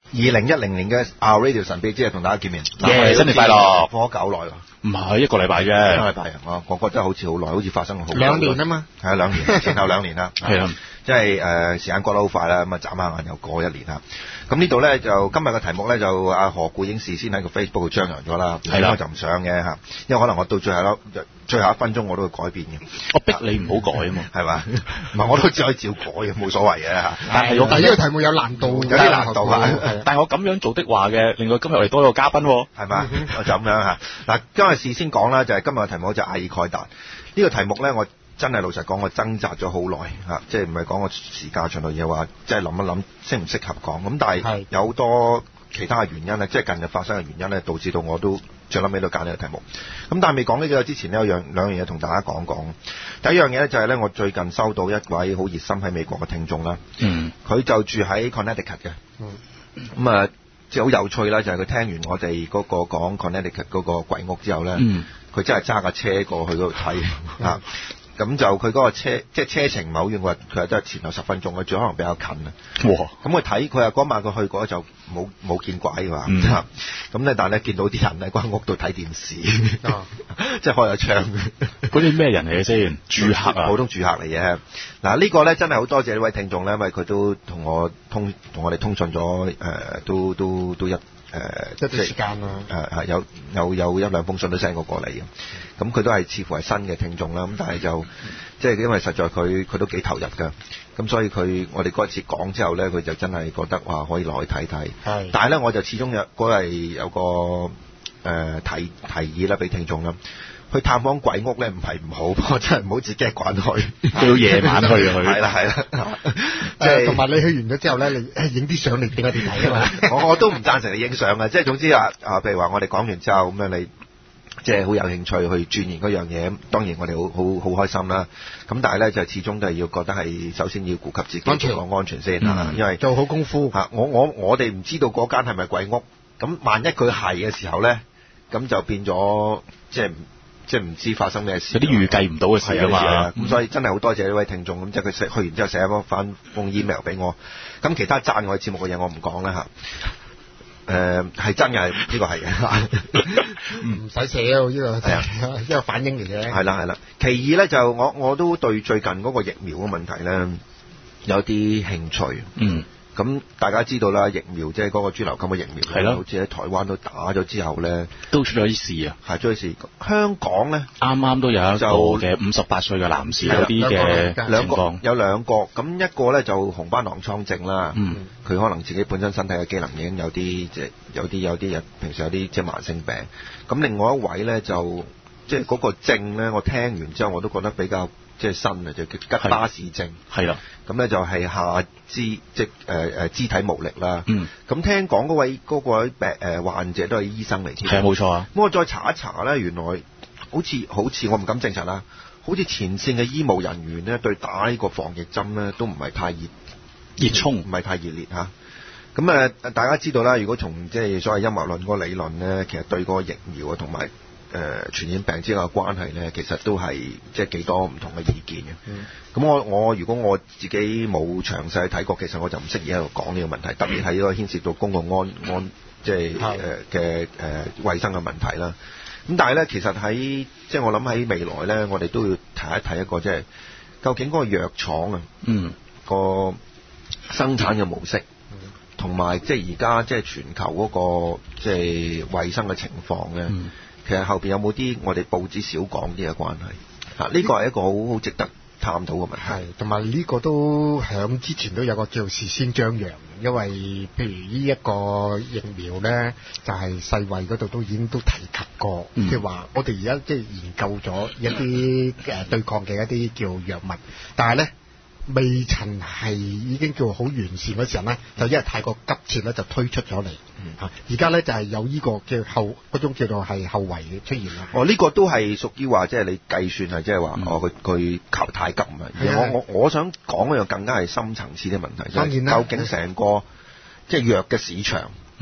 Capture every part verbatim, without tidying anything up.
二零一零年嘅 Our Radio 神秘之夜同大家見面， 耶！新年快樂！ 過咗久耐喎， 唔係一個禮拜啫， 一個禮拜啊！我覺得好似好耐，好似發生咗好兩年啊嘛， 係啊，兩年前後兩年啦， 係啊， 即係誒時間過得好快啦，咁啊眨下眼又過一年啦。咁呢度咧就今日嘅題目咧就阿何故英事先喺個 Facebook 度張揚咗啦，係啦，我就唔想嘅嚇，因為可能我到最後咯，最後一分鐘我都會改變嘅。 我逼你唔好改啊嘛， 係嘛？唔係我都只可以照改嘅，冇所謂嘅嚇。 但係我但係呢個題目有難度， 有啲難度啊！ 但係我咁樣做的話嘅，另外今日我哋多咗個嘉賓喎， 係嘛？我就咁樣嚇。嗱，今日事先講啦，就係今日嘅題目就係阿爾蓋達呢個題目咧，我真係老實講，我掙扎咗好耐嚇，即係唔係講個時間長度，而係話即係諗一諗適唔適合講。咁但係有好多其他嘅原因咧，即係近日發生嘅原因咧，導致到我都最諗尾都揀呢個題目。咁但係未講呢個之前呢，有樣兩樣嘢同大家講講。第一樣嘢咧就係咧，我最近收到一位好熱心喺美國嘅聽眾啦，嗯，佢就住喺 Connecticut 嘅，嗯，咁啊，即係好有趣啦，就係佢聽完我哋嗰個講 Connecticut 嗰個鬼屋之後咧，嗯，佢真係揸架車過去嗰度睇啊。咁就佢嗰個車，即係車程唔係好遠，佢話佢話都係前後十分鐘嘅，最可能比較近啊。哇！咁佢睇，佢話嗰晚佢去過就冇冇見鬼㗎嘛。咁咧，但係咧見到啲人喺間屋度睇電視，哦、即係開咗窗。 嗰啲咩人嚟嘅先？住客啊， 普通住客嚟嘅。嗱、啊，呢、呢個咧真係好多謝呢位聽眾咧，因為佢都同我通同我哋通訊咗，誒、呃，都都都一。誒、呃， 一段時間啦， 誒係有有有一兩封信都 send 過過嚟嘅，咁佢都係似乎係新嘅聽眾啦，咁但係就即係因為實在佢佢都幾投入㗎，咁所以佢我哋嗰一次講之後咧，佢就真係覺得話可以落去睇睇，係，但係咧我就始終有嗰係有個誒、呃、提提議啦，俾聽眾啦。去探訪鬼屋咧唔係唔好，不過真係唔好自己一個人去， 都要夜晚去去。 係啦係啦，即係同埋你去完咗之後咧，你影啲相嚟俾我哋睇啊嘛。 我我都唔贊成你影相嘅，即係總之啊啊，譬如話我哋講完之後咁樣，你即係好有興趣去鑽研嗰樣嘢，當然我哋好好好開心啦。咁但係咧就始終都係要覺得係首先要顧及自己安全個安全先嚇、嗯，因為做好功夫嚇。我我我哋唔知道嗰間係咪鬼屋，咁萬一佢係嘅時候咧，咁就變咗即係。即係唔知發生咩事， 有啲預計唔到嘅事啊嘛。 咁所以真係好多謝呢位聽眾，咁即係佢寫去完之後寫一翻封 email 俾我。咁其他讚我哋節目嘅嘢我唔講啦嚇。誒係真嘅，呢個係嘅。 唔使寫啊，呢個係一個反應嚟嘅。 係啦係啦。其二咧就我我都對最近嗰個疫苗嘅問題咧有啲興趣。嗯。咁大家知道啦，疫苗即係嗰個豬流感嘅疫苗，係咯，好似喺台灣都打咗之後咧，都出咗啲事啊，係出咗事。香港咧，啱啱都有一個嘅五十八歲嘅男士有啲嘅情況，有兩個，咁一個咧就紅斑狼瘡症啦，嗯，佢可能自己本身身體嘅機能已經有啲即係有啲有啲人平時有啲即係慢性病。咁另外一位咧就即係嗰個症咧，我聽完之後我都覺得比較。即係新啊，就叫吉巴氏症，係啦。咁咧就係下肢即係誒誒肢體無力啦。嗯。咁聽講嗰位嗰個位病誒患者都係醫生嚟添。係冇錯啊。咁我再查一查咧，原來好似好似我唔敢證實啦，好似前線嘅醫務人員咧對打呢個防疫針咧都唔係太熱熱衷，唔係太熱烈嚇。咁啊，大家知道啦，如果從即係所謂陰謀論嗰個理論咧，其實對嗰個疫苗啊同埋。誒、呃、傳染病之間嘅關係咧，其實都係即係幾多唔同嘅意見嘅。咁、嗯、我我如果我自己冇詳細睇過，其實我就唔適宜喺度講呢個問題，特別係呢個牽涉到公共安安即係誒嘅誒衞生嘅問題啦。咁但係咧，其實喺即係我諗喺未來咧，我哋都要睇一睇一個即係究竟嗰個藥廠啊，嗯，個生產嘅模式，同埋即係而家即係全球嗰、嗰個即係衞生嘅情況咧。嗯，其實後邊有冇啲我哋報紙少講啲嘅關係？嚇，呢個係一個好好值得探討嘅問題。係，同埋呢個都響之前都有個叫事先張揚，因為譬如呢一個疫苗咧，就係世衛嗰度都已經都提及過，即係話我哋而家即係研究咗一啲誒對抗嘅一啲叫藥物，但係咧。未曾係已經叫好完善嗰時候咧，就因為太過急切咧，就推出咗嚟嚇。而家咧就係有呢個叫後嗰種叫做係後遺出現啦。哦，呢、這個都係屬於話即係你計算係即係話哦，佢佢求太急啊！我我我想講一樣更加係深層次嘅問題，當然啦，究竟成個即係藥嘅市場，嗯，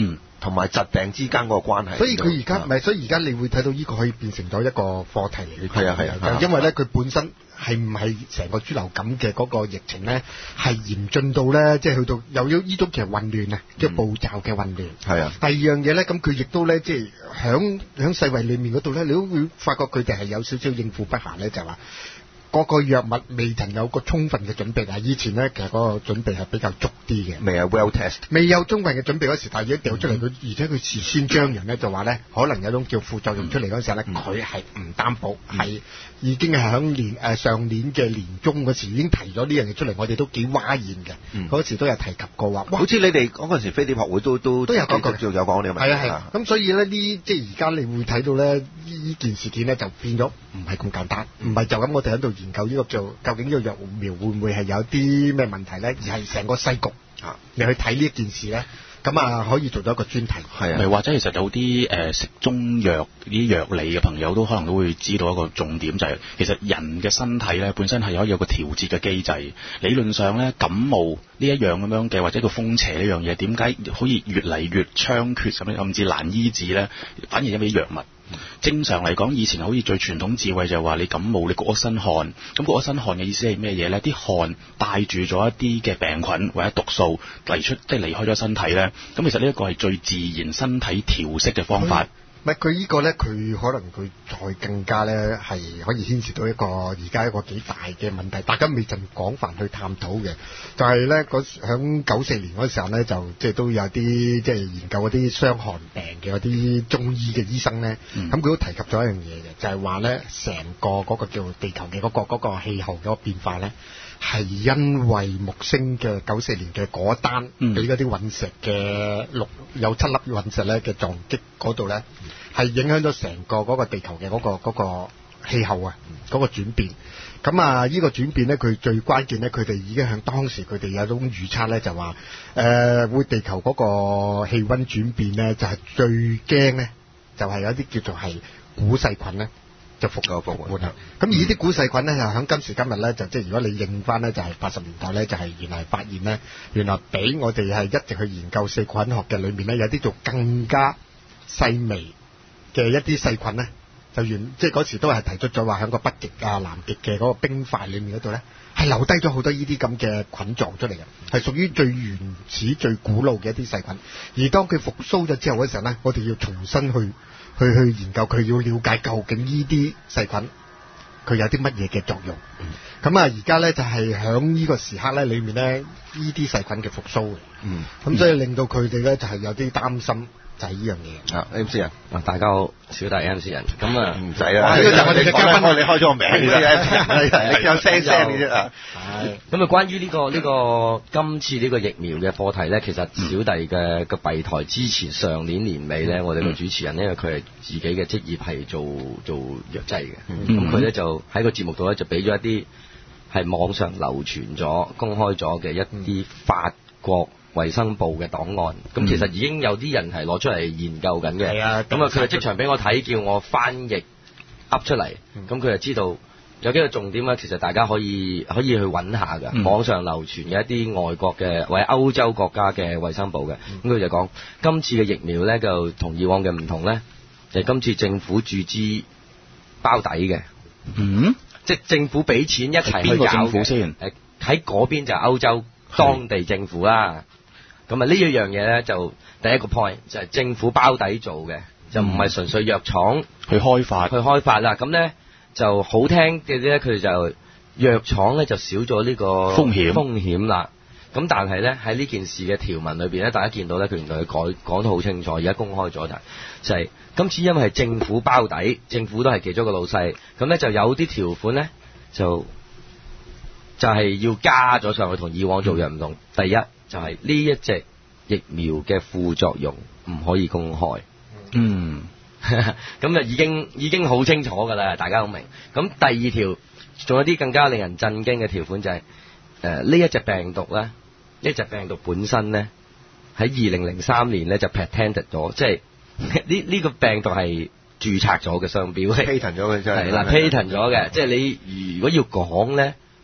同埋疾病之間嗰個關係。 所以佢而家唔係，所以而家你會睇到呢個可以變成咗一個課題嚟嘅。 係啊係啊， 因為咧佢本身係唔係成個豬流感嘅嗰個疫情咧係嚴峻到咧，即係去到有咗呢種其實混亂啊，即係步驟嘅混亂。係啊。第二樣嘢咧，咁佢亦都咧即係響響世衛裏面嗰度咧，你都會發覺佢哋係有少少應付不暇咧，就係話。嗰個藥物未曾有個充分嘅準備啊！以前咧其實嗰個準備係比較足啲嘅， 未有 well test，未有充分嘅準備嗰時，但係已經掉出嚟佢，而且佢事先張揚咧就話咧，可能有種叫副作用出嚟嗰時候咧，佢係唔擔保，係、嗯、已經係響年誒上年嘅年中嗰時已經提咗呢樣嘢出嚟，我哋都幾嘩然嘅。嗰、嗯、時都有提及過話， 好似你哋嗰陣時飛碟學會都都都有講過， 有講呢個問題。 係啊係啊，咁所以咧呢即係而家你會睇到咧呢件事件咧就變咗唔係咁簡單，唔係就咁我哋喺度研究呢個做。究竟呢個疫苗會唔會係有啲咩問題咧？而係成個世局啊，你去睇呢一件事咧，咁啊可以做到一個專題。 係啊，或者其實有啲誒、呃、食中藥啲藥理嘅朋友都可能都會知道一個重點，就係、是、其實人嘅身體咧本身係可以有個調節嘅機制。理論上咧感冒呢一樣咁樣嘅，或者個風邪呢樣嘢，點解可以越嚟越猖獗咁樣，甚至難醫治咧？反而因為藥物。正常嚟講，以前好似最傳統智慧就係話你感冒你焗一身汗，咁焗一身汗嘅意思係咩嘢咧？啲汗帶住咗一啲嘅病菌或者毒素嚟出，即係離開咗身體咧。咁其實呢一個係最自然身體調適嘅方法。 唔係佢呢個咧，佢可能佢再更加咧係可以牽涉到一個而家一個幾大嘅問題，大家未曾廣泛去探討嘅，就係咧嗰響九四年嗰時候咧，就即係都有啲即係研究嗰啲傷寒病嘅嗰啲中醫嘅醫生咧，咁佢、嗯、都提及咗一樣嘢嘅，就係話咧成個嗰個叫地球嘅嗰、嗰個嗰、嗰個氣候嗰個變化咧。係因為木星嘅九四年嘅嗰單俾嗰啲隕石嘅六有七粒隕石咧嘅撞擊嗰度咧，係影響咗成個嗰個地球嘅嗰、嗰個嗰、嗰個氣候啊，嗰、嗰個轉變。咁啊，呢個轉變咧，佢最關鍵咧，佢哋已經向當時佢哋有種預測咧，就話誒、呃、會地球嗰個氣溫轉變咧，就係、係、最驚咧，就係有一啲叫做係古細菌咧。就復舊復活啦！咁而呢啲古細菌咧，又喺今時今日咧，就即係如果你認翻咧，就係八十年代咧，就係原來發現咧，原來比我哋係一直去研究細菌學嘅裏面咧，有啲做更加細微嘅一啲細菌咧，就原即係嗰時都係提出咗話喺個北極啊、南極嘅嗰個冰塊裏面嗰度咧，係留低咗好多呢啲咁嘅菌狀出嚟嘅，係屬於最原始、最古老嘅一啲細菌。而當佢復甦咗之後嗰時候咧，我哋要重新去。去去研究佢，要了解究竟呢啲細菌佢有啲乜嘢嘅作用。咁啊而家咧就係響呢個時刻咧裏面咧，呢啲細菌嘅復甦嘅。嗯，咁所以令到佢哋咧就係有啲擔心。就係呢樣嘢啊 ，M C 人， 大家好，小弟 M C 人，咁啊唔使啦，呢個就我哋嘅嘉賓，你開咗個名嘅，你有聲聲嘅啫啊。 係，咁啊，關於呢個呢個今次呢個疫苗嘅課題咧，其實小弟嘅個閉台之前上年年尾咧，我哋嘅主持人因為佢係自己嘅職業係做做藥劑嘅，咁佢咧就喺個節目度咧就俾咗一啲係網上流傳咗、公開咗嘅一啲法國衛生部嘅檔案，咁其實已經有啲人係攞出嚟研究緊嘅。係啊，咁啊佢係即場俾我睇，叫我翻譯噏出嚟，咁佢就知道有幾個重點咧。其實大家可以可以去揾下㗎，嗯、網上流傳嘅一啲外國嘅或者歐洲國家嘅衛生部嘅，咁佢、嗯、就講今次嘅疫苗咧就同以往嘅唔同咧，就係、今次政府注資包底嘅，嗯，即係政府俾錢一齊去搞嘅。邊個政府先？誒喺嗰邊就係歐洲當地政府啦。咁啊呢一樣嘢咧就第一個 point 就係政府包底做嘅，就唔係純粹藥廠去開發去開發啦。咁咧就好聽嘅咧，佢哋就藥廠咧就少咗呢個風險風險啦。咁但係咧喺呢件事嘅條文裏邊咧，大家見到咧佢原來佢改講得好清楚，而家公開咗就係就係今次因為係政府包底，政府都係其中一個老細，咁咧就有啲條款咧就就係要加咗上去，同以往做藥唔同。第一就係呢一隻疫苗嘅副作用唔可以公開，嗯，咁就已經已經好清楚㗎啦，大家好明。咁第二條仲有啲更加令人震驚嘅條款就係誒呢一隻病毒咧，呢隻病毒本身咧喺二零零三年咧就 patented 咗，即係呢呢個病毒係註冊咗嘅商標 patent 咗嘅真係係啦 patent 咗嘅，即係你如果要講咧。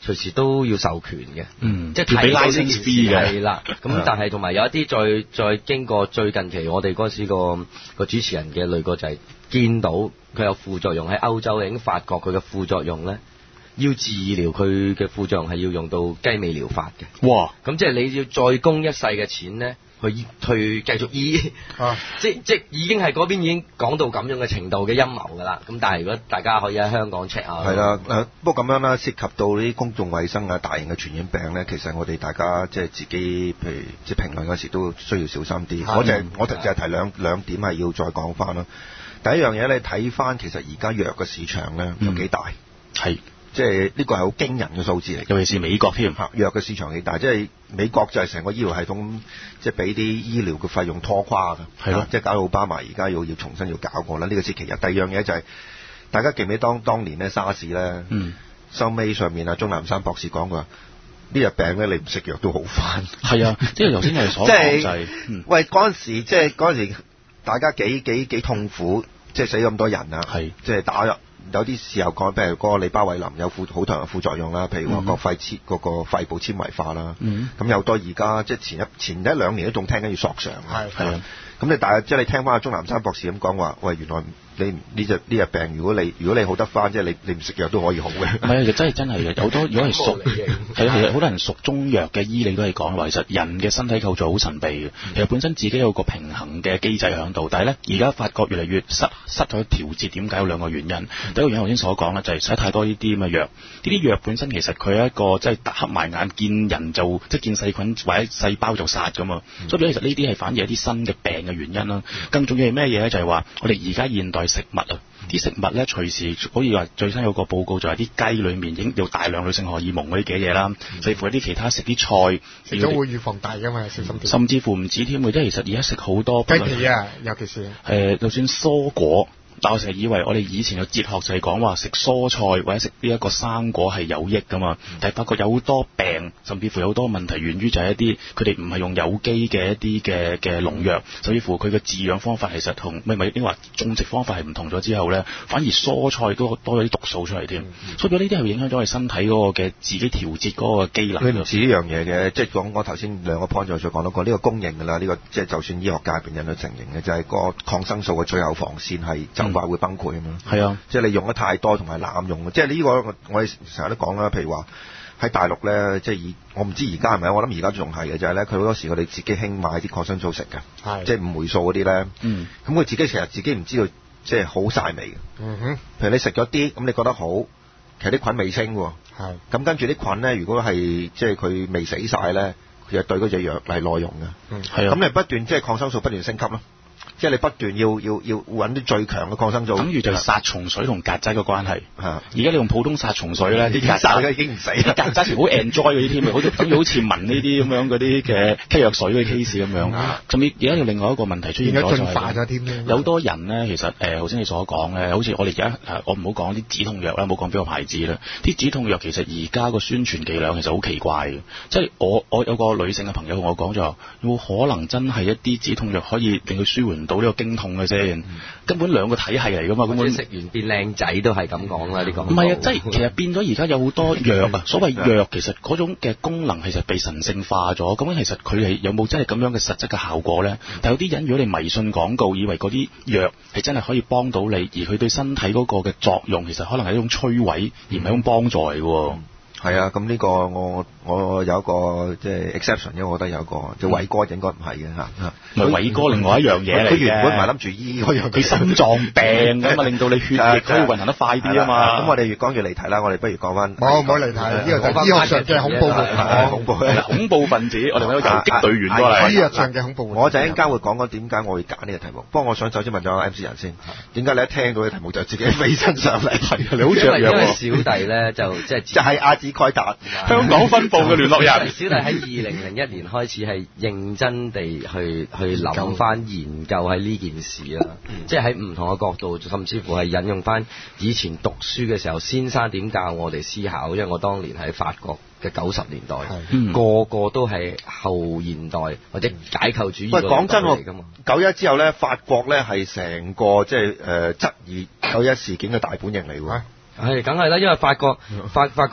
隨時都要授權嘅， 嗯， 即係要俾 license fee 嘅， 係啦。咁但係同埋有一啲再再經過最近期我哋嗰時個個主持人嘅濾過就係見到佢有副作用，喺歐洲已經發覺佢嘅副作用咧，要治療佢嘅副作用係要用到雞尾療法嘅。哇！咁即係你要再供一世嘅錢咧。去去繼續醫，啊、即即已經係嗰邊已經講到咁樣嘅程度嘅陰謀㗎啦。咁但係如果大家可以喺香港 check 下， 係啦，誒不過咁樣啦，涉及到啲公眾衛生啊、大型嘅傳染病咧，其實我哋大家即係自己，譬如即係評論嗰時都需要小心啲。我就係我就係提兩兩點係要再講翻咯。第一樣嘢你睇翻其實而家藥嘅市場咧有幾大，係、嗯。即係呢個係好驚人嘅數字嚟，尤其是美國添嚇，藥嘅市場幾大，即係美國就係成個醫療系統，即係俾啲醫療嘅費用拖垮嘅，係咯，即係搞到奧巴馬而家要要重新要搞過啦。呢個先其一。第二樣嘢就係、是、大家記唔記得當當年咧沙士咧，嗯，收尾上面啊鍾南山博士講過，呢隻病咧你唔食藥都好返。係啊，即係頭先我哋所講就係、是嗯，喂嗰陣時即係嗰陣時大家幾幾幾痛苦，即係死咁多人啊，係，即係打入。有啲時候講，譬如嗰個利巴韋林有副好多嘅副作用啦，譬如話個肺纖嗰個肺部纖維化啦，咁、嗯、有多而家即係前一前一兩年都仲聽緊要索償，係係啊，咁你大家即係你聽翻阿鍾南山博士咁講話，喂原來。你呢隻呢隻病，如果你如果你好得翻，即係你你唔食藥都可以好嘅。唔係啊，真係真係嘅，有好多如果係熟係啊，其實好多人熟中藥嘅醫理都係講話，其實人嘅身體構造好神秘嘅。其實本身自己有個平衡嘅機制喺度，但係咧而家發覺越嚟越失失咗調節。點解有兩個原因？第一個原因頭先所講啦，就係使太多呢啲咁嘅藥。呢啲藥本身其實佢係一個即係打黑埋眼見人就即係見細菌或者細胞就殺㗎嘛。嗯、所以其實呢啲係反而係啲新嘅病嘅原因啦。更重要係咩嘢咧？就係話我哋而家現代食物啊，啲食物咧隨時可以話最新有個報告就係啲雞裡面已經有大量女性荷爾蒙嗰啲嘅嘢啦，甚至乎有啲其他食啲菜食咗會預防大㗎嘛，小心啲。甚至乎唔止添，即係其實而家食好多雞皮啊，尤其是誒、呃，就算蔬果。但我成日以為我哋以前嘅哲學就係講話食蔬菜或者食呢一個生果係有益噶嘛，但係發覺有好多病，甚至乎有好多問題源於就係一啲佢哋唔係用有機嘅一啲嘅嘅農藥，甚至乎佢嘅飼養方法其實同咪咪應該話種植方法係唔同咗之後咧，反而蔬菜都多咗啲毒素出嚟添、嗯，所以呢啲係影響咗我哋身體嗰個嘅自己調節嗰個機能。佢唔止呢樣嘢嘅，即係講我頭先兩個 point 就再講到過呢個公認㗎啦，呢、這個即係就算醫學界入邊人都承認嘅，就係、是、個抗生素嘅最後防線係就快會崩潰啊嘛。係啊，即係你用得太多同埋濫用，即係呢、這個我哋成日都講啦，譬如話喺大陸咧，即係以我唔知而家係咪，我諗而家仲係嘅，就係咧佢好多時佢哋自己興買啲抗生素食嘅，即係五霉素嗰啲咧，嗯，咁佢自己成日自己唔知道，即係好曬味嘅，嗯哼，譬如你食咗啲，咁你覺得好，其實啲菌未清喎，係，咁跟住啲菌咧，如果係即係佢未死晒咧，佢就對嗰隻藥係內容嘅，嗯，係啊，咁你不斷即係抗生素不斷升級咯。即係你不斷要要要揾啲最強嘅抗生素，等於就係殺蟲水同曱甴嘅關係。而家你用普通殺蟲水咧，啲曱甴已經唔死啦，曱甴全部好 enjoy 嗰啲添，好似等於好似聞呢啲咁樣嗰啲嘅咳藥水嗰啲 case 咁樣。甚至而家有另外一個問題出現咗，就係有好多人咧，其實誒頭先你所講咧，好似我哋而家我唔好講啲止痛藥啦，唔好講邊個牌子啦，啲止痛藥其實而家個宣傳伎倆其實好奇怪嘅。即係我我有個女性嘅朋友同我講咗，有冇可能真係一啲止痛藥可以令佢舒緩到呢個經痛嘅啫、嗯？根本兩個體系嚟噶嘛，根本食完變靚仔都係咁講啦，呢個唔係啊，即係其實變咗而家有好多藥啊，所謂藥其實嗰種嘅功能其實被神聖化咗，咁其實佢係有冇真係咁樣嘅實質嘅效果咧？但有啲人如果你迷信廣告，以為嗰啲藥係真係可以幫到你，而佢對身體嗰個嘅作用其實可能係一種摧毀，而唔係一種幫助嚟嘅。嗯係啊，咁呢個我我有一個即係 exception，因為我覺得有一個即係偉哥應該唔係嘅嚇。唔係偉哥，另外一樣嘢嚟嘅。佢原本唔係諗住醫，佢心臟病咁啊，令到你血液可以運行得快啲啊嘛。咁我哋越講越離題啦，我哋不如講翻。冇唔好離題，呢個就醫學上嘅恐怖分子。恐怖恐怖分子，我哋揾個遊擊隊員過嚟。醫學上嘅恐怖分子。我就陣間會講講點解我會揀呢個題目。不過我想首先問咗 M C 人先，點解你一聽到嘅題目就自己飛身上嚟？係啊，你好雀躍喎。因為小弟咧就即係就係阿子蓋達香港分部嘅聯絡人。小弟喺二零零一年開始係認真地去去諗翻研究喺呢件事啦，即係喺唔同嘅角度，甚至乎係引用翻以前讀書嘅時候先生點教我哋思考，因為我當年喺法國嘅九十年代，嗯、個個都係後現代或者解構主義。喂，講真喎，九一之後咧，法國咧係成個即係誒質疑九一事件嘅大本營嚟喎。係，梗係啦，因為法國法法國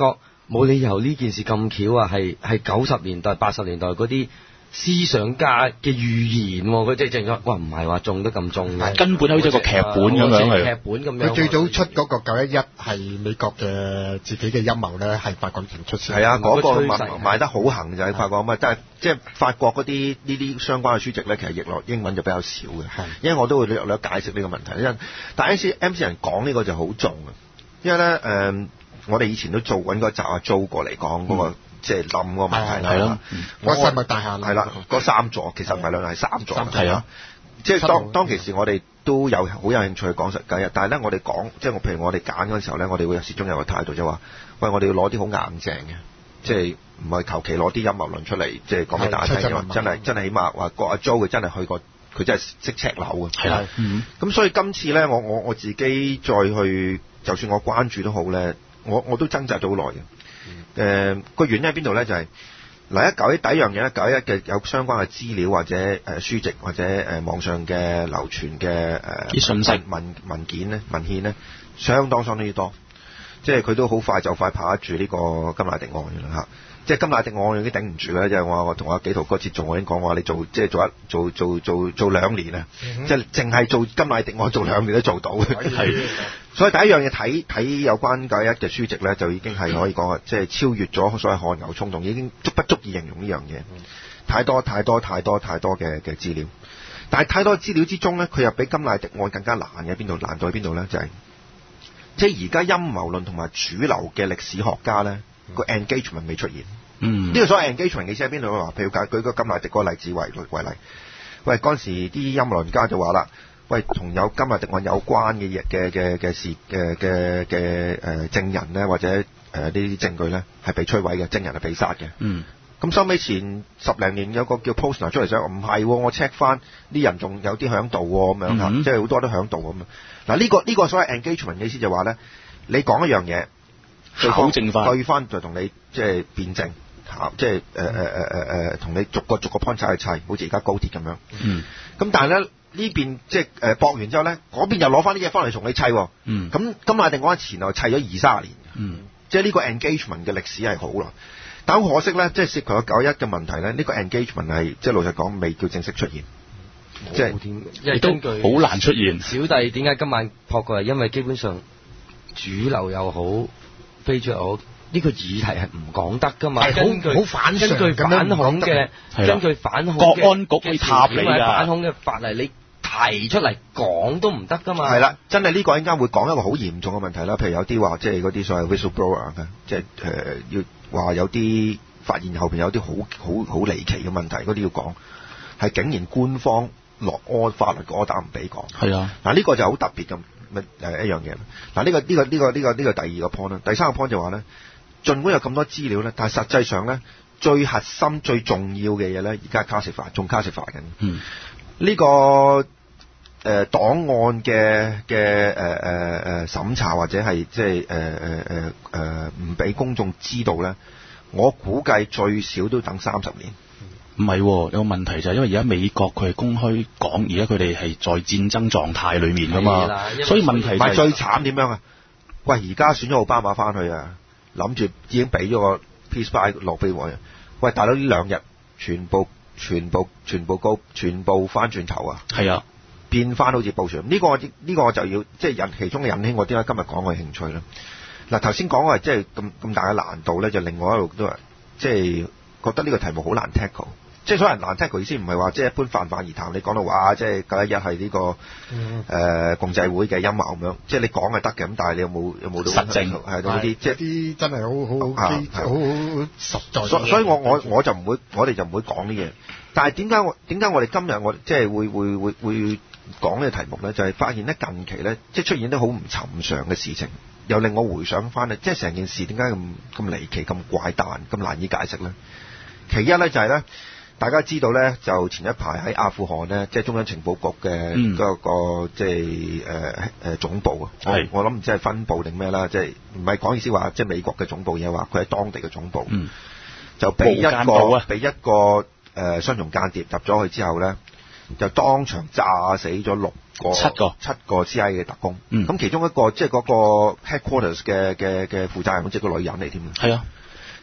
冇理由呢件事咁巧啊，係係九十年代八十年代嗰啲思想家嘅預言，佢即係正話，哇唔係話中得咁中嘅， 根本好似個劇本咁樣係。 劇本咁樣。 佢最早出嗰個九一一係美國嘅自己嘅陰謀咧，係法國人出先。 係啊，嗰、嗰個賣賣得好行就係法國咁啊，但係即係法國嗰啲呢啲相關嘅書籍咧，其實譯落英文就比較少嘅。係，因為我都會略略解釋呢個問題。因為但係 M C M C 人講呢個就好重啊，因為咧誒、呃，我哋以前都做緊嗰集阿 Jo 過嚟講嗰個。嗯即係冧個問題係咯， 我世物大廈係啦，嗰三座其實唔係兩係三座， 係啊， 即係當當其時我哋都有好有興趣去講實計啊，但係咧我哋講即係我譬如我哋揀嗰陣時候咧，我哋會有始終有個態度就話，喂我哋要攞啲好硬淨嘅，即係唔係求其攞啲陰謀論出嚟，即係講俾大家聽，真係真係起碼話個阿 Jo 佢真係去過，佢真係識赤樓嘅， 係啦， 咁所以今次咧我我我自己再去，就算我關注都好咧，我我都掙扎咗好耐嘅。誒、呃、個原因喺邊度咧？就係嗱，一九一第一樣嘢咧，九一嘅有相關嘅資料或者誒、呃、書籍或者誒、呃、網上嘅流傳嘅誒啲信息文文件咧文獻咧，相當相當之多，即係佢都好快就快跑得住呢個甘迺迪案嘅啦嚇。即係甘迺迪案已經頂唔住咧，即係我我同阿紀陶哥節目我已經講話，你做即係做一做做做做兩年啊，嗯、即係淨係做甘迺迪案做兩年都做到嘅，係。所以第一樣嘢睇睇有關九一嘅書籍咧，就已經係可以講啊，即係超越咗所謂汗牛充棟，已經足不足以形容呢樣嘢。太多太多太多太多嘅嘅資料，但係太多資料之中咧，佢又比甘迺迪案更加難嘅。邊度難在邊度咧？就係、是、即係而家陰謀論同埋主流嘅歷史學家咧，個 engagement 未出現。嗯，呢個所謂 engagement 嘅意思喺邊度？話譬如舉舉個甘迺迪個例子為為例，喂嗰陣時啲陰謀論家就話啦，喂同有甘迺迪案有關嘅嘢嘅嘅嘅事嘅嘅嘅誒證人咧，或者誒呢啲證據咧係被摧毀嘅，證人係被殺嘅。嗯，咁收尾前十零年有個叫 Posner 出嚟想，唔係、哦，我 check 翻啲人仲有啲響度咁樣嚇，即係好多都響度咁啊。嗱、這、呢個呢、這個所謂 engagement 嘅意思就話咧，你講一樣嘢， 考證翻， 對翻就同你即係辯證。即係誒誒誒誒誒，同你逐個逐個 point 去砌，好似而家高鐵咁樣。嗯。咁但係咧呢邊即係誒駁完之後咧，嗰邊又攞翻啲嘢翻嚟同你砌。嗯。咁甘迺迪案前後砌咗二三十年。嗯。即係呢個 engagement 嘅歷史係好啦，但好可惜咧，即係涉及咗九一嘅問題咧，呢、這個 engagement 係即係老實講未叫正式出現。即係因為根據好難出現。 小弟點解今晚撲過嚟？因為基本上主流又好，非主流好。呢、這個議題係唔講得㗎嘛？根據好反根據反恐嘅，根據反恐國安局去塔你㗎。 反恐嘅法例，你提出嚟講都唔得㗎嘛？ 係啦，真係呢個陣間會講一個好嚴重嘅問題啦。譬如有啲話，即係嗰啲所謂 whistleblower 嘅，即係誒要話有啲發現後邊有啲好好好離奇嘅問題，嗰啲要講，係竟然官方落安法律嘅 order唔俾講。係啊，嗱呢個就好特別嘅乜誒一樣嘢。嗱呢個呢個呢個呢個呢個第二個 point 啦，第三個 point 就話咧。儘管有咁多資料咧，但係實際上咧，最核心、最重要嘅嘢咧，而家卡式化，仲卡式化緊。嗯，呢、這個誒、呃、檔案嘅嘅誒誒誒審查或者係即係誒誒誒誒唔俾公眾知道咧，我估計最少都等三十年。 唔係、哦，有個問題就係因為而家美國佢係公開講，而家佢哋係在戰爭狀態裡面㗎嘛，所以問題就係、是、 最慘點樣啊？喂，而家選咗奧巴馬翻去啊！諗住已經俾咗個 peace buy 落俾我嘅，喂大佬呢兩日全部全部全部高全部翻轉頭啊！係啊，變翻好似報船。呢、這個呢、這個就要即係引其中嘅引起我點解今日講嘅興趣啦。嗱頭先講嘅即係咁咁大嘅難度咧，就另外一路都係即係覺得呢個題目好難 tackle。即係所謂難 tackle 意思唔係話即係一般泛泛而談。你講到話即係九一一係呢個誒、嗯呃、共濟會嘅陰謀咁樣，即係你講係得嘅，咁但係你有冇有冇到實證係到啲即係啲真係好好好好好實在。 所所以我我我就唔會，我哋就唔會講呢嘢。但係點解我點解我哋今日我即係會會會會講呢個題目咧？就係、是、發現咧近期咧即係出現啲好唔尋常嘅事情，又令我回想翻咧，即係成件事點解咁咁離奇、咁怪誕、咁難以解釋咧？其一咧就係、是、咧。大家知道咧，就前一排喺阿富汗咧，即係中央情報局嘅嗰個即係誒誒總部啊。我我諗唔知係分部定咩啦，即係唔係講意思話即係美國嘅總部，而係話佢喺當地嘅總部，嗯、就俾一個俾一個誒、呃、雙重間諜入咗去之後咧，就當場炸死咗六個七個七個 C I A 嘅特工。咁、嗯、其中一個即係嗰個 headquarters 嘅嘅嘅負責人，即係個女人嚟添。係啊。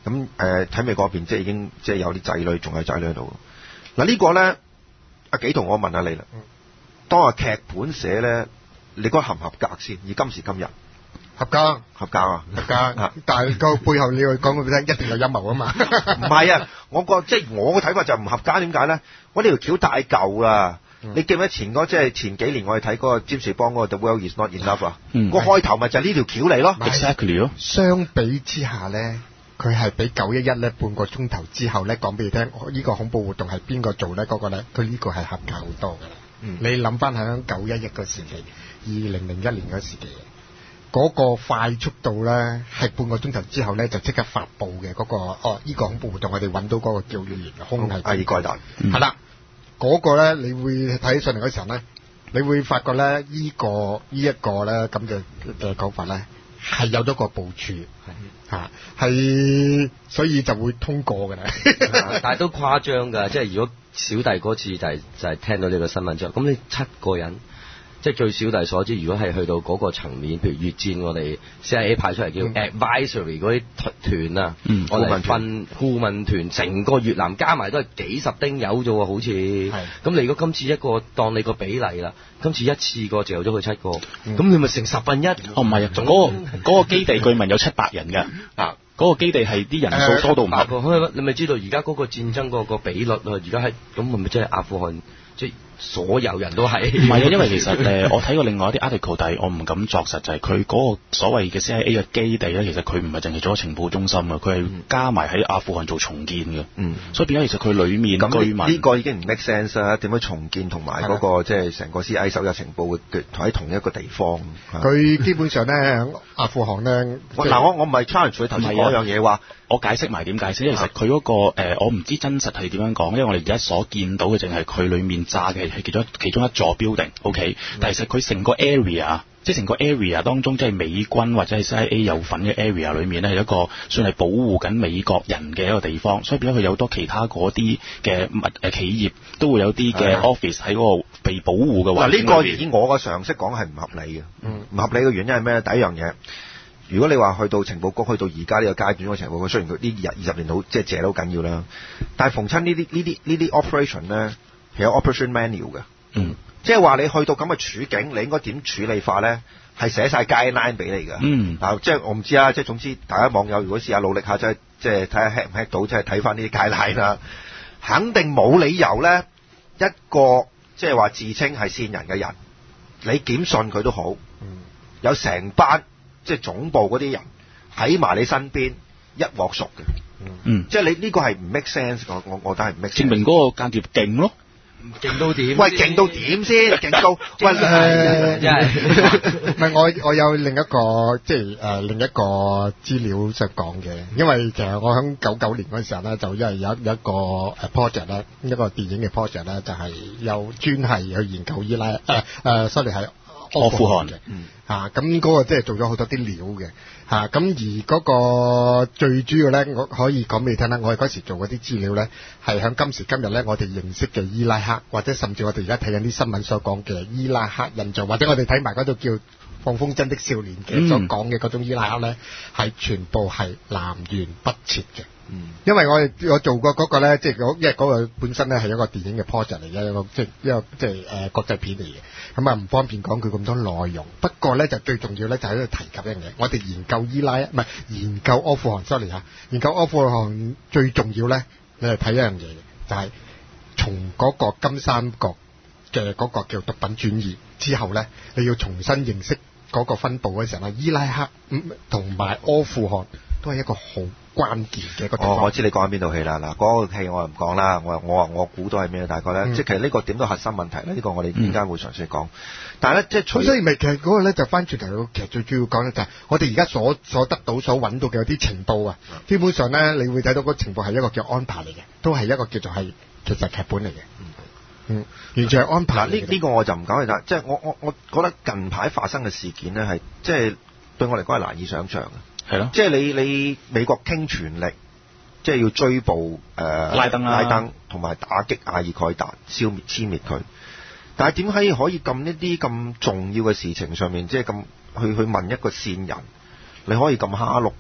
咁誒睇美國嗰邊即係已經即係有啲仔女，仲有仔女喺度。嗱呢個咧，阿紀同我問下你啦，當個劇本寫咧，你覺得合唔合格先？而今時今日。 合格， 合格啊， 合格。但係個背後你要講俾佢聽，一定有陰謀啊嘛。 唔係啊，我覺即係我嘅睇法就唔合格，點解咧？我呢條橋太舊啦。嗯、你記唔記得前嗰即係前幾年我哋睇嗰個詹士邦嗰個 The World Is Not Enough 啊？嗯、個開頭咪就係呢條橋嚟咯。 Exactly 咯。 相比之下咧，佢係比九一一咧半個鐘頭之後咧講俾你聽，呢、呢個恐怖活動係邊個做咧？嗰、嗰個咧，佢呢個係合格好多㗎啦。嗯、你諗翻喺九一一個時期，二零零一年嗰時期。嗰個快速度咧，係半個鐘頭之後咧就即刻發布嘅嗰、嗰個哦，依、呢個恐怖活動我哋揾到嗰個叫預言空係阿爾蓋達，係啦，嗰個咧你會睇上嚟嗰時候咧，你會發覺咧依、呢個依一、呢個咧咁嘅嘅講法咧係有咗個部署，嚇係、啊，所以就會通過㗎啦。 但係都誇張㗎，即係如果小弟嗰次就係、係、就係、係、聽到呢個新聞之後，咁你七個人。即係最小弟所知，如果係去到嗰個層面，譬如越戰，我哋 C I A 派出嚟叫 advisory 嗰啲團啊，嗯、我哋訓顧問團，成個越南加埋都係幾十丁友啫喎，好似。咁你如果今次一個當你個比例啦，今次一次過就有咗佢七個，咁、嗯、你咪成十分一。哦，唔係啊，嗰、嗰個嗰個基地據聞有七百人㗎。啊，嗰個基地係啲人數多到唔夠。你咪知道而家嗰個戰爭嗰個比率啊？而家係咁，係咪即係阿富汗即係？所有人都係唔係啊？因為其實誒，我睇過另外一啲 article，但係我唔敢作實，就係佢嗰個所謂嘅 C I A 嘅基地咧，其實佢唔係淨係做咗情報中心啊，佢係加埋喺阿富汗做重建嘅。嗯，所以變咗其實佢裡面居民呢個已經唔 make sense 啦。點樣重建同埋嗰個即係成個 C I A 搜集情報嘅喺同一個地方？ 佢基本上咧喺阿富汗咧， 嗱我我唔係 challenge 佢頭先嗰樣嘢話。 我解釋埋點解釋，因為其實佢嗰、那個、呃、我唔知真實係點樣講，因為我哋而家所見到嘅淨係佢裡面炸嘅係其中其中一座 building，OK，、okay? 嗯、但係其實佢成個 area，即係成個 area 當中，即係美軍或者係 C I A 有份嘅 area 裡面咧，係一個算係保護緊美國人嘅一個地方，所以變咗佢有好多其他嗰啲嘅物誒企業都會有啲嘅 office 喺嗰個被保護嘅環境。嗱呢個以我嘅常識講係唔合理嘅，唔、嗯、合理嘅原因係咩？第一樣嘢。如果你話去到情報局，去到而家呢個階段嗰個情報局，雖然佢呢二二十年好即係借得好緊要啦，但係逢親呢啲呢啲呢啲 operation 咧係有 operation manual 嘅，嗯，即係話你去到咁嘅處境，你應該點處理法咧？係寫晒 guideline 俾你嘅，嗯，嗱，即係我唔知啊，即係總之大家網友如果試下努力下，即係即係睇下 hack 唔 hack 到，即係睇翻呢啲 guideline 啦，肯定冇理由咧一個即係話自稱係線人嘅人，你檢訊佢都好，嗯，有成班。即係總部嗰啲人喺埋你身邊一鑊熟嘅，嗯，即係你呢個係唔 make sense，我我我覺得係唔 make sense。證明嗰個間諜勁咯， 勁到點？ 喂，勁到點先？勁到喂誒，真係唔係我我有另一個即係誒、呃、另一個資料想講嘅，因為其實我喺九九年嗰陣時候咧，就因為有有一個誒 project 咧，一個電影嘅 project 咧，就係有專係去研究伊拉誒誒，sorry 係。 阿富汗嘅， 嗯，嚇咁嗰個即係做咗好多啲料嘅，嚇、啊、咁而嗰個最主要咧，我可以講俾你聽啦。我哋嗰時做嗰啲資料咧，係響今時今日咧，我哋認識嘅伊拉克，或者甚至我哋而家睇緊啲新聞所講嘅伊拉克印象，或者我哋睇埋嗰度叫《放風箏的少年》嘅所講嘅嗰種伊拉克咧，係全部係南轅北轍嘅。嗯，因為我哋我做過嗰個咧，即係嗰因為嗰個本身咧係一個電影嘅 project 嚟嘅，一個即係一個即係誒國際片嚟嘅，咁啊唔方便講佢咁多內容。不過咧就最重要咧就喺度提及一樣嘢，我哋研究伊拉唔係研究阿富汗 sorry 嚇，研究阿富汗最重要咧，你係睇一樣嘢嘅，就係從嗰個金三角嘅嗰個叫毒品轉移之後咧，你要重新認識嗰個分佈嘅時候咧，伊拉克同埋阿富汗都係一個好關鍵嘅一個地方。 哦，我知你講緊邊套戲啦。嗱，嗰個戲我又唔講啦。我我話我估到係咩？大概咧，嗯、即係其實呢個點都核心問題咧。呢、呢個我哋陣間會詳細講。嗯、但係咧，即係除所以咪其實嗰個咧就翻轉頭，其實最主要講咧就係我哋而家所所得到、所揾到嘅有啲情報啊。嗯、基本上咧，你會睇到嗰個情報係一個叫安排嚟嘅，都係一個叫做係其實劇本嚟嘅。嗯，嗯，完全係安排。嗱， 呢呢個我就唔敢去答。即係我我我覺得近排發生嘅事件咧，係即係對我嚟講係難以想像嘅。係咯，即係你你美國傾全力，即係要追捕誒、呃、 拉登啦， 拉登同埋打擊阿爾蓋達，消滅殲滅佢。但係點解可以可以咁一啲咁重要嘅事情上面，即係咁去去問一個線人，你可以咁蝦碌嘅咧？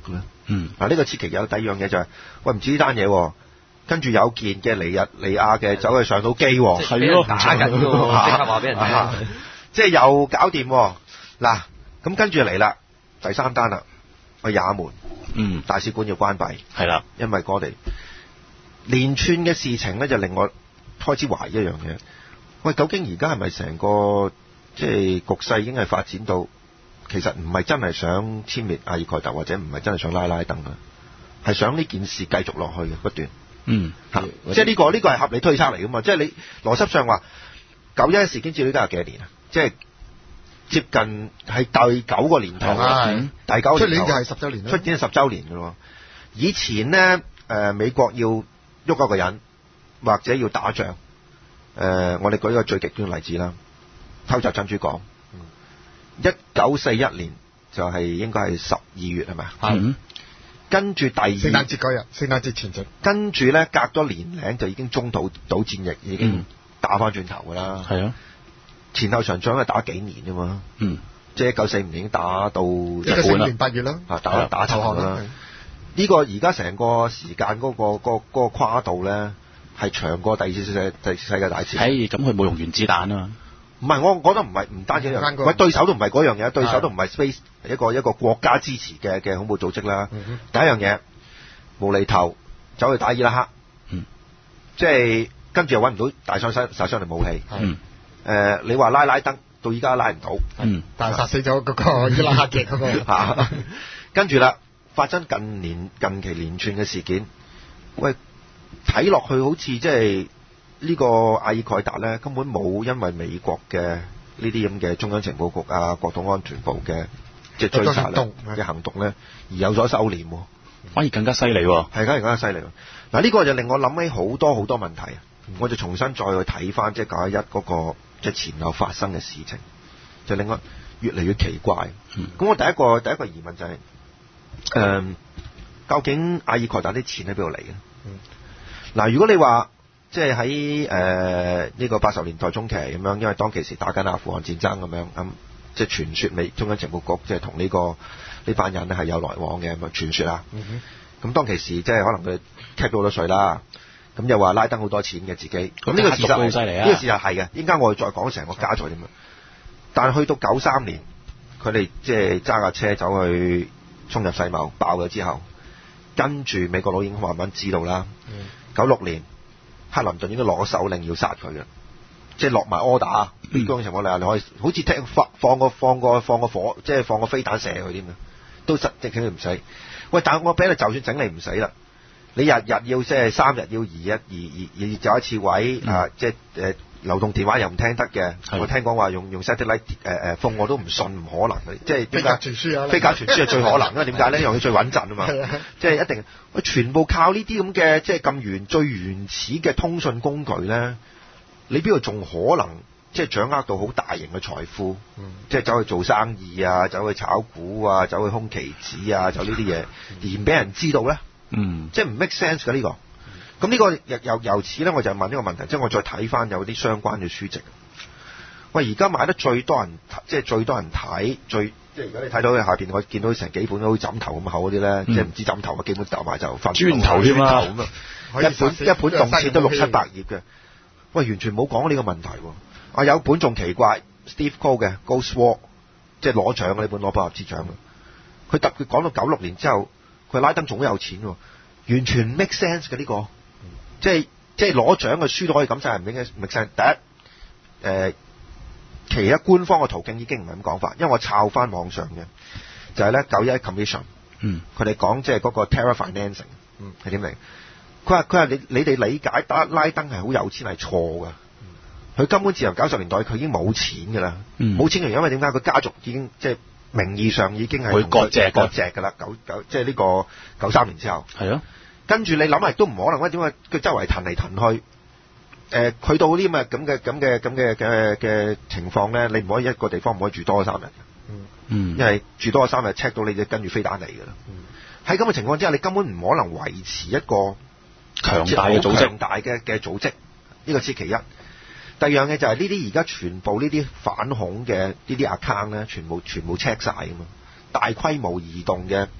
嗯。 嗱、啊，呢、這個切其有第二樣嘢就係、是，喂唔止呢單嘢，跟住有件嘅尼日利亞嘅走去上到機， 係咯，打緊喎，即刻話俾人聽， 即係又搞掂。嗱，咁跟住嚟啦，第三單啦，去也門， 嗯， 大使館要關閉， 係啦， 因為我哋連串嘅事情咧，就令我開始懷疑一樣嘢。喂，究竟而家係咪成個即係局勢已經係發展到，其實唔係真係想殲滅阿爾蓋達，或者唔係真係想拉拉登啊，係想呢件事繼續落去嘅不斷。 嗯， 嚇，即係呢個呢個係合理推測嚟噶嘛？即係你邏輯上話九一一事件至到而家有幾多年啊？即係接近係第九個年頭啦，第九個年頭出年就係十週年啦， 出年係十週年嘅咯。以前呢，誒、呃、美國要喐一個人，或者要打仗，誒、呃、我哋舉一個最極端嘅例子啦，偷襲珍珠港。一九四一年就係應該係十二月係咪啊？ 嗯。 跟住第二聖誕節嗰日，聖誕節前夕， 跟住咧隔多年零就已經中島島戰役已經打翻轉頭噶啦。係、嗯、啊，前後場仗係打幾年啫嘛。嗯，即係一九四五年已經打到日本啦。一九四五年八月啦，啊打打，打頭啦。呢、這個而家成個時間嗰、那個、那個嗰、那個跨度咧係長過第二次世界第二次世界大戰。係，咁佢冇用原子彈啊嘛。唔係，我覺得唔係唔單止一樣，喂對手都唔係嗰樣嘢，對手都唔係 space 一個一個國家支持嘅嘅恐怖組織啦。嗯、第一樣嘢無厘頭走去打伊拉克，嗯、即係跟住又揾唔到大殺傷殺傷力武器。誒、嗯呃，你話拉拉登到依家拉唔到，嗯、但係殺死咗嗰個伊拉克嘅嗰個嚇。跟住啦，發生近年近期連串嘅事件，喂睇落去好似即係。呢、這個阿爾蓋達咧根本冇因為美國嘅呢啲咁嘅中央情報局啊、國土安全部嘅即係追殺嘅行動咧而有所收斂，反而更加犀利喎。係，梗係更加犀利。嗱，呢個就令我諗起好多好多問題啊、嗯！我就重新再去睇翻即係九一一嗰個即係前後發生嘅事情，就令我越嚟越奇怪。咁、嗯、我第一個第一個疑問就係、是、誒、呃，究竟阿爾蓋達啲錢喺邊度嚟嘅？嗱、嗯，如果你話，即係喺誒呢個八十年代中期咁樣，因為當其時打緊阿富汗戰爭咁樣，咁、嗯、即係傳說美中央情報局即係同呢個呢班人咧係有來往嘅咁啊傳說啊。咁、嗯嗯、當其時即係可能佢吸咗好多稅啦，咁又話拉登好多錢嘅自己。咁呢個事實好犀利啊！呢、呢個事實係嘅，應該我哋再講成個家財點樣。但係去到九三年，佢哋即係揸架車走去衝入世貿爆咗之後，跟住美國佬已經慢慢知道啦。九、嗯、六年。克林頓已經攞手令要殺佢嘅，即係落埋 order。呢種情況你你可以好似聽放放個放個放個火，即係放個飛彈射佢添嘅，都實即係佢唔死。喂，但係我俾你就算整你唔死啦，你日日要即係三日要移一移移移走一次位、嗯、啊，即係誒、呃、流動電話又唔聽得嘅。我聽講話用用 satellite 誒誒風我都唔信，唔可能嘅，即係飛鴿傳書啊！飛鴿傳書係最可能，因為點解咧？因為佢最穩陣啊嘛，即係一定喂全部靠呢啲咁嘅即係咁原最原始嘅通訊工具咧，你邊度仲可能即係掌握到好大型嘅財富？嗯、即係走去做生意啊，走去炒股啊，走去空期指啊，走呢啲嘢，而唔俾人知道咧？嗯，即係唔 make sense 嘅呢、這個。咁呢個由由由此咧，我就問呢個問題，即係我再睇翻有啲相關嘅書籍。喂，而家買得最多人，即係最多人睇，最即係如果你睇到下邊，我見到成幾本好似枕頭咁厚嗰啲咧，即係唔知枕頭啊，基本搭埋就瞓磚頭添啦，磚頭咁啊，一本一本動輒都六七百頁嘅。喂，完全冇講呢個問題喎。啊，有本仲奇怪 ，Steve Coe 嘅《Ghost War》，即係攞獎嘅呢本攞普立茲獎嘅。佢特別講到九六年之後，佢拉登仲好有錢喎，完全 make sense 嘅呢、這個。即係即係攞獎嘅書都可以咁晒，唔應該 make sense。第一，誒、呃，其他官方嘅途徑已經唔係咁講法，因為我抄翻網上嘅，就係咧九一一 Commission，嗯，佢哋講即係嗰個 terror financing，嗯，係點嚟？佢話佢話你你哋理解打拉登係好有錢係錯㗎，佢、嗯、根本自由九十年代佢已經冇錢㗎啦，冇、嗯、錢嘅原因為點解？佢家族已經即係名義上已經係割席割席㗎啦，九九即係呢個九三年之後，係啊。跟住你諗下都唔可能咧，點解佢周圍騰嚟騰去？誒、呃，去到啲咁嘅咁嘅咁嘅咁嘅嘅嘅情況咧，你唔可以一個地方唔可以住多三日。嗯，因為住多三日 check 到你就跟住飛彈嚟㗎啦。喺咁嘅情況之下，你根本唔可能維持一個強大嘅組織，強大嘅嘅組織。呢個先其一。第二樣嘢就係呢啲而家全部呢啲反恐嘅呢啲 account 咧，全部全部 check 晒㗎嘛，大規模移動嘅。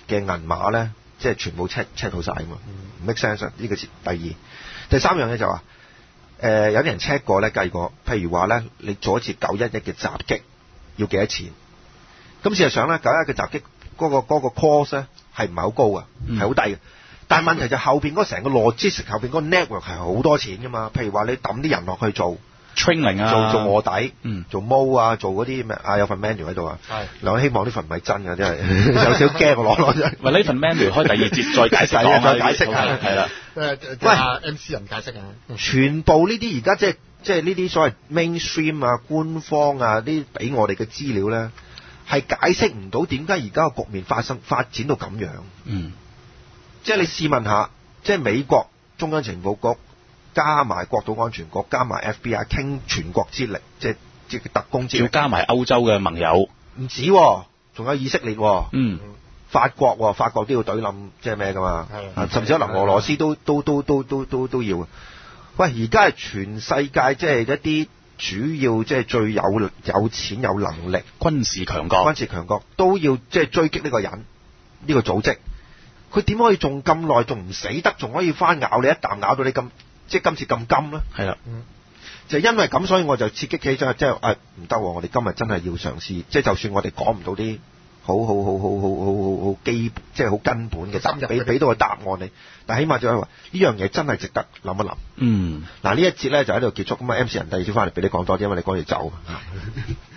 嘅銀碼咧，即係全部 check check 好晒啊嘛，唔 make sense 呢個第二。第三樣嘢就話、是，誒、呃、有啲人 check 過咧，計過，譬如話咧，你做一次九一一嘅襲擊要幾多錢？咁事實上咧，九一一嘅襲擊嗰、那個嗰、那個 cost 咧係唔係好高啊？係好、嗯、低嘅。但係問題就後邊嗰成個 logistics 後邊嗰個 network 係好多錢噶嘛。譬如話你抌啲人落去做 training 啊， 做做卧底， 嗯，做 mo 啊，做嗰啲咩啊，有份 menu 喺度啊。 係。 嗱，希望呢份唔係真嘅，真係有少少驚我攞攞啫。 喂，呢份 menu 開第二節再解釋講再解釋係係啦。 誒，喂 ，M C 人解釋啊。 全部呢啲而家即係即係呢啲所謂 mainstream 啊、官方啊呢啲俾我哋嘅資料咧，係解釋唔到點解而家個局面發生發展到咁樣。 嗯。即係你試問下，即係美國中央情報局加埋國土安全局加埋 F B I 傾全國之力，即係即係特工之力， 要加埋歐洲嘅盟友， 唔止、啊，仲有以色列、啊， 嗯， 法國、啊，法國都要懟冧，即係咩噶嘛？係，甚至可能俄羅斯都都都都都都都要。喂，而家係全世界即係一啲主要即係最有有錢有能力軍事強國， 軍事強國都要即係追擊呢個人呢、呢個組織。佢點可以仲咁耐仲唔死得，仲可以翻咬你一啖咬到你咁，即係今次咁金咧？ 係啦， 嗯，就因為咁，所以我就刺激起咗，即係誒唔得，我哋今日真係要嘗試，即係就算我哋講唔到啲好好好好好好好好基，即係好根本嘅答，俾俾到個答案你，但起碼就係話呢樣嘢真係值得諗一諗。 嗯， 嗱呢一節咧就喺度結束，咁啊 M C 人第二節翻嚟俾你講多啲，因為你趕住走。